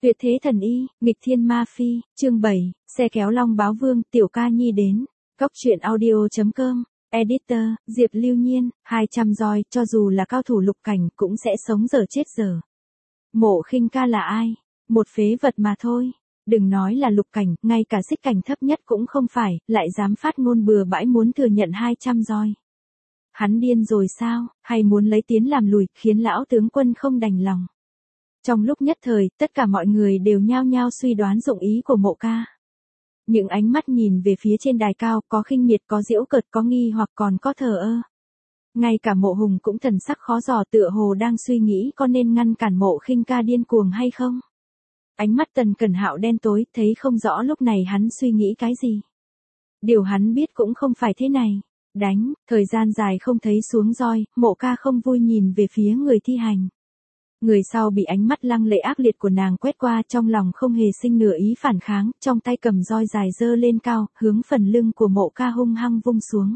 Tuyệt thế thần y, nghịch thiên ma phi, chương 7, xe kéo long báo vương, tiểu ca nhi đến. Cóc truyện audio.com, editor, Diệp Lưu Nhiên, 200 roi, cho dù là cao thủ lục cảnh cũng sẽ sống dở chết dở. Mộ Khinh Ca là ai? Một phế vật mà thôi. Đừng nói là lục cảnh, ngay cả xích cảnh thấp nhất cũng không phải, lại dám phát ngôn bừa bãi muốn thừa nhận 200 roi. Hắn điên rồi sao, hay muốn lấy tiến làm lùi, khiến lão tướng quân không đành lòng. Trong lúc nhất thời, tất cả mọi người đều nhao nhao suy đoán dụng ý của Mộ Ca. Những ánh mắt nhìn về phía trên đài cao, có khinh miệt, có giễu cợt, có nghi hoặc còn có thờ ơ. Ngay cả Mộ Hùng cũng thần sắc khó dò, tựa hồ đang suy nghĩ có nên ngăn cản Mộ Khinh Ca điên cuồng hay không. Ánh mắt Tần Cẩn Hạo đen tối, thấy không rõ lúc này hắn suy nghĩ cái gì. Điều hắn biết cũng không phải thế này. Đánh, thời gian dài không thấy xuống roi, Mộ Ca không vui nhìn về phía người thi hành. Người sau bị ánh mắt lăng lệ ác liệt của nàng quét qua, trong lòng không hề sinh nửa ý phản kháng, trong tay cầm roi dài giơ lên cao, hướng phần lưng của Mộ Ca hung hăng vung xuống.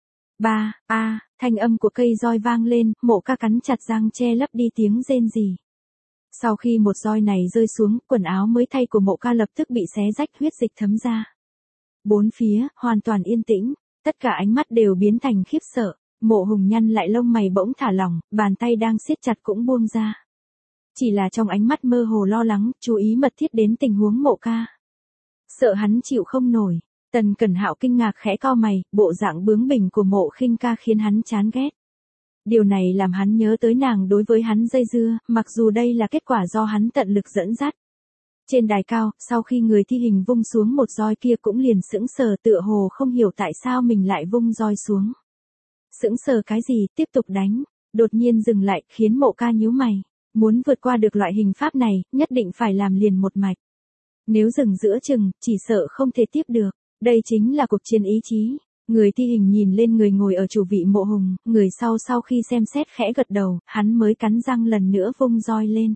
Thanh âm của cây roi vang lên, Mộ Ca cắn chặt răng che lấp đi tiếng rên rỉ. Sau khi một roi này rơi xuống, quần áo mới thay của Mộ Ca lập tức bị xé rách, huyết dịch thấm ra. Bốn phía, hoàn toàn yên tĩnh, tất cả ánh mắt đều biến thành khiếp sợ. Mộ Hùng nhăn lại lông mày bỗng thả lỏng, bàn tay đang siết chặt cũng buông ra. Chỉ là trong ánh mắt mơ hồ lo lắng, chú ý mật thiết đến tình huống Mộ Ca. Sợ hắn chịu không nổi, Tần Cẩn Hạo kinh ngạc khẽ cau mày, bộ dạng bướng bỉnh của Mộ Khinh Ca khiến hắn chán ghét. Điều này làm hắn nhớ tới nàng đối với hắn dây dưa, mặc dù đây là kết quả do hắn tận lực dẫn dắt. Trên đài cao, sau khi người thi hình vung xuống một roi kia cũng liền sững sờ, tựa hồ không hiểu tại sao mình lại vung roi xuống. Sững sờ cái gì, tiếp tục đánh, đột nhiên dừng lại, khiến Mộ Ca nhíu mày. Muốn vượt qua được loại hình pháp này, nhất định phải làm liền một mạch. Nếu dừng giữa chừng, chỉ sợ không thể tiếp được. Đây chính là cuộc chiến ý chí. Người thi hình nhìn lên người ngồi ở chủ vị Mộ Hùng, người sau khi xem xét khẽ gật đầu, hắn mới cắn răng lần nữa vung roi lên.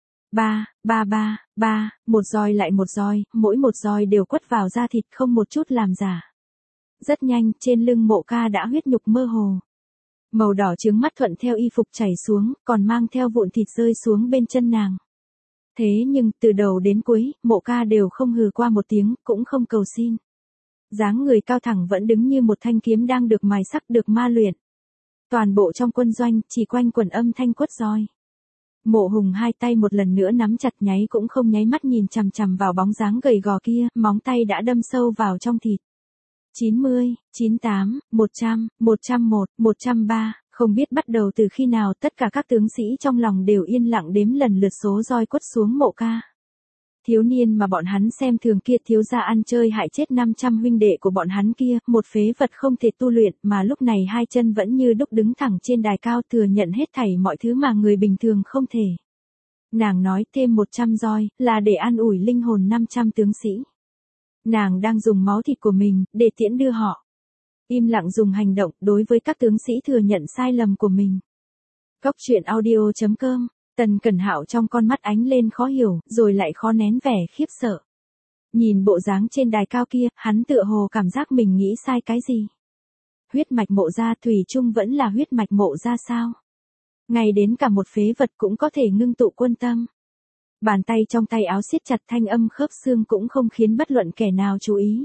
Một roi lại một roi, mỗi một roi đều quất vào da thịt không một chút làm giả. Rất nhanh, trên lưng Mộ Ca đã huyết nhục mơ hồ. Màu đỏ trướng mắt thuận theo y phục chảy xuống, còn mang theo vụn thịt rơi xuống bên chân nàng. Thế nhưng, từ đầu đến cuối, Mộ Ca đều không hừ qua một tiếng, cũng không cầu xin. Dáng người cao thẳng vẫn đứng như một thanh kiếm đang được mài sắc, được ma luyện. Toàn bộ trong quân doanh, chỉ quanh quẩn âm thanh quất roi. Mộ Hùng hai tay một lần nữa nắm chặt, nháy cũng không nháy mắt nhìn chằm chằm vào bóng dáng gầy gò kia, móng tay đã đâm sâu vào trong thịt. 90, 98, 100, 101, 103, không biết bắt đầu từ khi nào tất cả các tướng sĩ trong lòng đều yên lặng đếm lần lượt số roi quất xuống Mộ Ca. Thiếu niên mà bọn hắn xem thường kia, thiếu gia ăn chơi hại chết 500 huynh đệ của bọn hắn kia, một phế vật không thể tu luyện mà lúc này hai chân vẫn như đúc đứng thẳng trên đài cao, thừa nhận hết thảy mọi thứ mà người bình thường không thể. Nàng nói thêm 100 roi, là để an ủi linh hồn 500 tướng sĩ. Nàng đang dùng máu thịt của mình, để tiễn đưa họ. Im lặng dùng hành động, đối với các tướng sĩ thừa nhận sai lầm của mình. Cóc truyện audio.com, Tần Cẩn Hạo trong con mắt ánh lên khó hiểu, rồi lại khó nén vẻ khiếp sợ. Nhìn bộ dáng trên đài cao kia, hắn tựa hồ cảm giác mình nghĩ sai cái gì. Huyết mạch Mộ gia thủy chung vẫn là huyết mạch Mộ gia sao? Ngay đến cả một phế vật cũng có thể ngưng tụ quân tâm. Bàn tay trong tay áo siết chặt, thanh âm khớp xương cũng không khiến bất luận kẻ nào chú ý.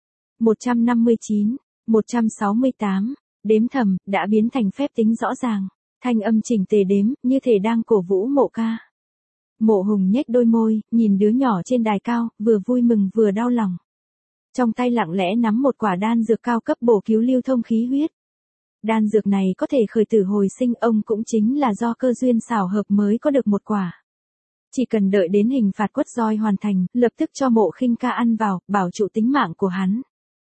159, 168, đếm thầm, đã biến thành phép tính rõ ràng. Thanh âm chỉnh tề đếm, như thể đang cổ vũ Mộ Ca. Mộ Hùng nhếch đôi môi, nhìn đứa nhỏ trên đài cao, vừa vui mừng vừa đau lòng. Trong tay lặng lẽ nắm một quả đan dược cao cấp bổ cứu lưu thông khí huyết. Đan dược này có thể khởi tử hồi sinh, ông cũng chính là do cơ duyên xảo hợp mới có được một quả. Chỉ cần đợi đến hình phạt quất roi hoàn thành, lập tức cho Mộ Khinh Ca ăn vào, bảo trụ tính mạng của hắn.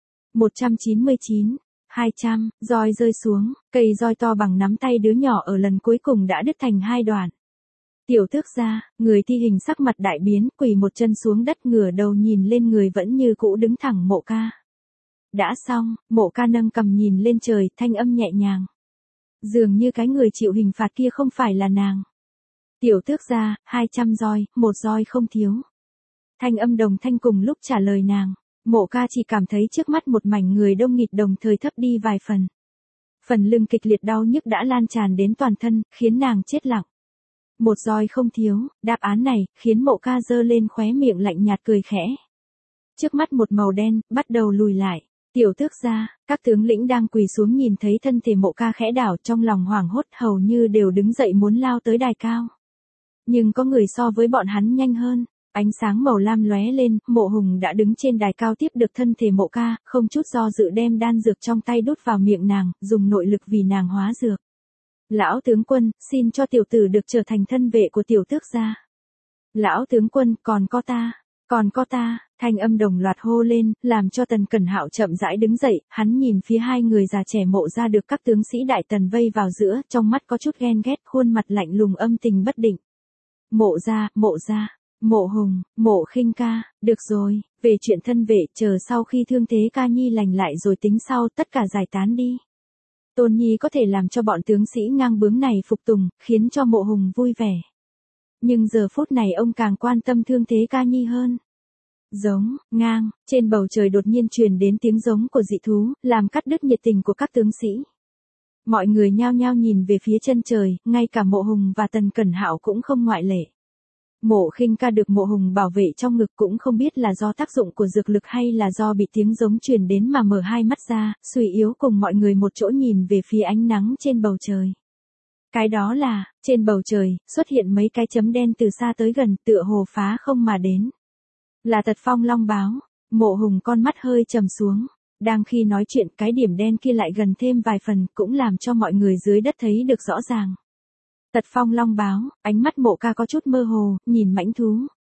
199, 200, roi rơi xuống, cây roi to bằng nắm tay đứa nhỏ ở lần cuối cùng đã đứt thành hai đoạn. Tiểu tước gia, người thi hình sắc mặt đại biến, quỳ một chân xuống đất, ngửa đầu nhìn lên người vẫn như cũ đứng thẳng Mộ Ca. Đã xong, Mộ Ca nâng cằm nhìn lên trời, thanh âm nhẹ nhàng. Dường như cái người chịu hình phạt kia không phải là nàng. Tiểu tước gia, 200 roi, một roi không thiếu. Thanh âm đồng thanh cùng lúc trả lời nàng. Mộ Ca chỉ cảm thấy trước mắt một mảnh người đông nghịt đồng thời thấp đi vài phần. Phần lưng kịch liệt đau nhức đã lan tràn đến toàn thân, khiến nàng chết lặng. Một roi không thiếu, đáp án này, khiến Mộ Ca giơ lên khóe miệng lạnh nhạt cười khẽ. Trước mắt một màu đen, bắt đầu lùi lại. Tiểu tước gia, các tướng lĩnh đang quỳ xuống nhìn thấy thân thể Mộ Ca khẽ đảo trong lòng hoảng hốt hầu như đều đứng dậy muốn lao tới đài cao. Nhưng có người so với bọn hắn nhanh hơn. Ánh sáng màu lam lóe lên, Mộ Hùng đã đứng trên đài cao tiếp được thân thể Mộ Ca, không chút do dự đem đan dược trong tay đút vào miệng nàng, dùng nội lực vì nàng hóa dược. Lão tướng quân, xin cho tiểu tử được trở thành thân vệ của tiểu tước gia. Lão tướng quân, còn có ta, thanh âm đồng loạt hô lên, làm cho Tần Cẩn Hạo chậm rãi đứng dậy, hắn nhìn phía hai người già trẻ Mộ gia được các tướng sĩ Đại Tần vây vào giữa, trong mắt có chút ghen ghét, khuôn mặt lạnh lùng âm tình bất định. Mộ gia, Mộ Hùng, Mộ Khinh ca, được rồi, về chuyện thân vệ, chờ sau khi thương thế ca nhi lành lại rồi tính sau, tất cả giải tán đi. Tôn Nhi có thể làm cho bọn tướng sĩ ngang bướng này phục tùng, khiến cho Mộ Hùng vui vẻ. Nhưng giờ phút này ông càng quan tâm thương thế ca nhi hơn. Giống, ngang, trên bầu trời đột nhiên truyền đến tiếng giống của dị thú, làm cắt đứt nhiệt tình của các tướng sĩ. Mọi người nhao nhao nhìn về phía chân trời, ngay cả Mộ Hùng và Tần Cẩn Hạo cũng không ngoại lệ. Mộ Khinh ca được Mộ Hùng bảo vệ trong ngực cũng không biết là do tác dụng của dược lực hay là do bị tiếng giống truyền đến mà mở hai mắt ra, suy yếu cùng mọi người một chỗ nhìn về phía ánh nắng trên bầu trời. Cái đó là, trên bầu trời, xuất hiện mấy cái chấm đen từ xa tới gần, tựa hồ phá không mà đến. Là Tật Phong Long báo. Mộ Hùng con mắt hơi trầm xuống. Đang khi nói chuyện, cái điểm đen kia lại gần thêm vài phần, cũng làm cho mọi người dưới đất thấy được rõ ràng. Tật Phong Long báo, ánh mắt Mộ Ca có chút mơ hồ, nhìn mãnh thú.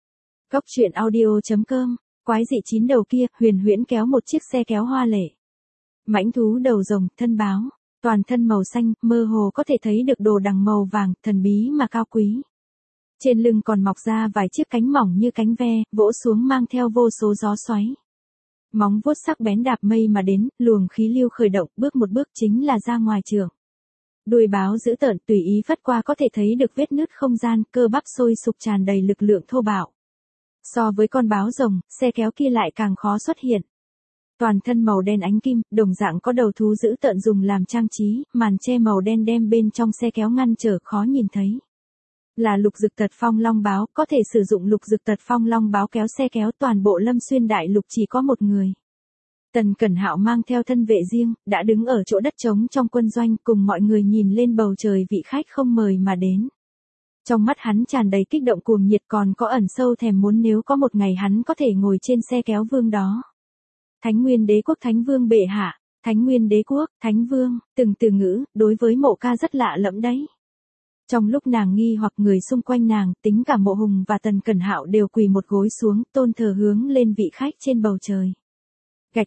Góc truyện audio.com, quái dị chín đầu kia, huyền huyễn kéo một chiếc xe kéo hoa lệ. Mãnh thú đầu rồng, thân báo, toàn thân màu xanh, mơ hồ có thể thấy được đồ đằng màu vàng, thần bí mà cao quý. Trên lưng còn mọc ra vài chiếc cánh mỏng như cánh ve, vỗ xuống mang theo vô số gió xoáy. Móng vuốt sắc bén đạp mây mà đến, luồng khí lưu khởi động, bước một bước chính là ra ngoài trường. Đuôi báo dữ tợn tùy ý phất qua có thể thấy được vết nứt không gian, cơ bắp sôi sục tràn đầy lực lượng thô bạo. So với con báo rồng, xe kéo kia lại càng khó xuất hiện. Toàn thân màu đen ánh kim, đồng dạng có đầu thú dữ tợn dùng làm trang trí, màn che màu đen đem bên trong xe kéo ngăn trở khó nhìn thấy. Là Lục Dực Tật Phong Long báo, có thể sử dụng Lục Dực Tật Phong Long báo kéo xe kéo, toàn bộ Lâm Xuyên đại lục chỉ có một người. Tần Cẩn Hạo mang theo thân vệ riêng, đã đứng ở chỗ đất trống trong quân doanh, cùng mọi người nhìn lên bầu trời vị khách không mời mà đến. Trong mắt hắn tràn đầy kích động cuồng nhiệt, còn có ẩn sâu thèm muốn nếu có một ngày hắn có thể ngồi trên xe kéo vương đó. Thánh Nguyên Đế Quốc Thánh Vương bệ hạ, Thánh Nguyên Đế Quốc, Thánh Vương, từng từ ngữ, đối với Mộ Ca rất lạ lẫm đấy. Trong lúc nàng nghi hoặc, người xung quanh nàng, tính cả Mộ Hùng và Tần Cẩn Hạo đều quỳ một gối xuống, tôn thờ hướng lên vị khách trên bầu trời. Gạch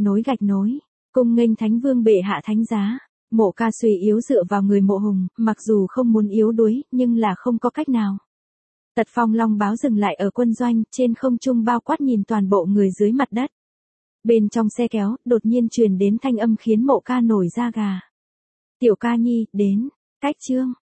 nối, cung nghênh Thánh Vương bệ hạ thánh giá. Mộ Ca suy yếu dựa vào người Mộ Hùng, mặc dù không muốn yếu đuối, nhưng là không có cách nào. Tật Phong Long báo dừng lại ở quân doanh, trên không trung bao quát nhìn toàn bộ người dưới mặt đất. Bên trong xe kéo, đột nhiên truyền đến thanh âm khiến Mộ Ca nổi da gà. Tiểu ca nhi, đến, cách chương.